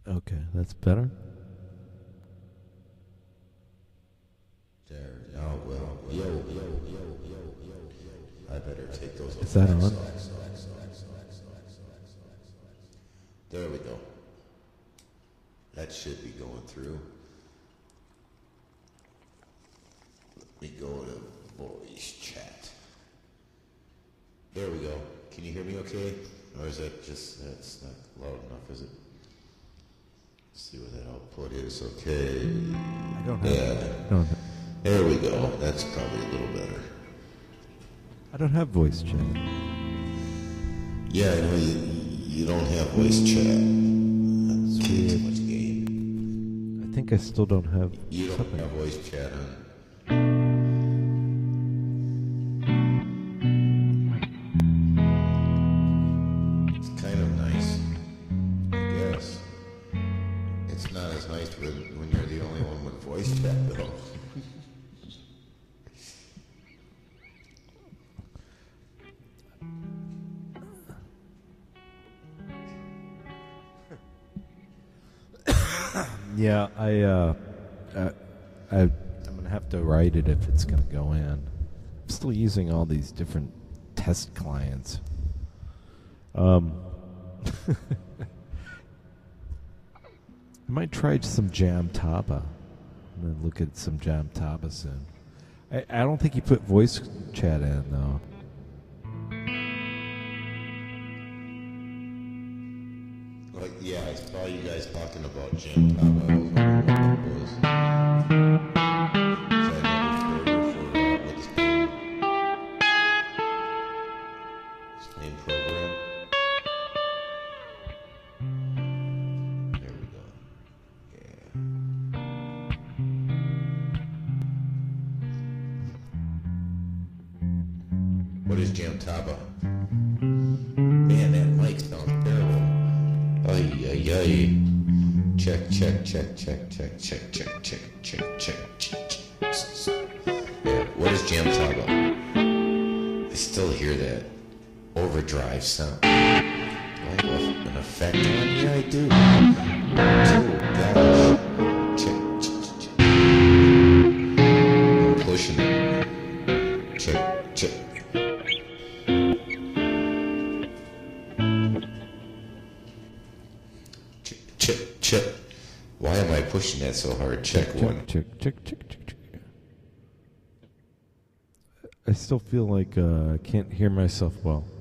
Okay, that's better. There. Oh, well. Yo. I better take those. Is that on? There we go. That should be going through. Let me go to voice chat. There we go. Can you hear me okay? Or is that just, that's not loud enough, is it? Let's see what that output is. Okay. I don't have. Yeah. There we go. That's probably a little better. I don't have voice chat. Yeah, I know you don't have voice chat. That's way too much game. I think I still don't have. You don't something. have voice chat on. It's kind of nice, I guess. It's not as nice when you're the only one with voice chat, though. Yeah, I'm gonna have to write it if it's gonna go in. I'm still using all these different test clients. I might try some Jam Taba. I'm gonna look at some Jam Taba soon. I don't think you put voice chat in though. Like, yeah, I saw you guys talking about Jam Taba. I was wondering what that was. Is that another server for what's the main program? There we go. Yeah. What is Jam Taba? Man, that mic sounds terrible. Ay, ay, ay. Check. Yeah, what is Jam Taba? I still hear that overdrive sound. Do I have an effect on? Yeah, I do. Oh, gosh. Check. I'm pushing it. Check. Check. Why am I pushing that so hard? Check one. Check. I still feel like I can't hear myself well.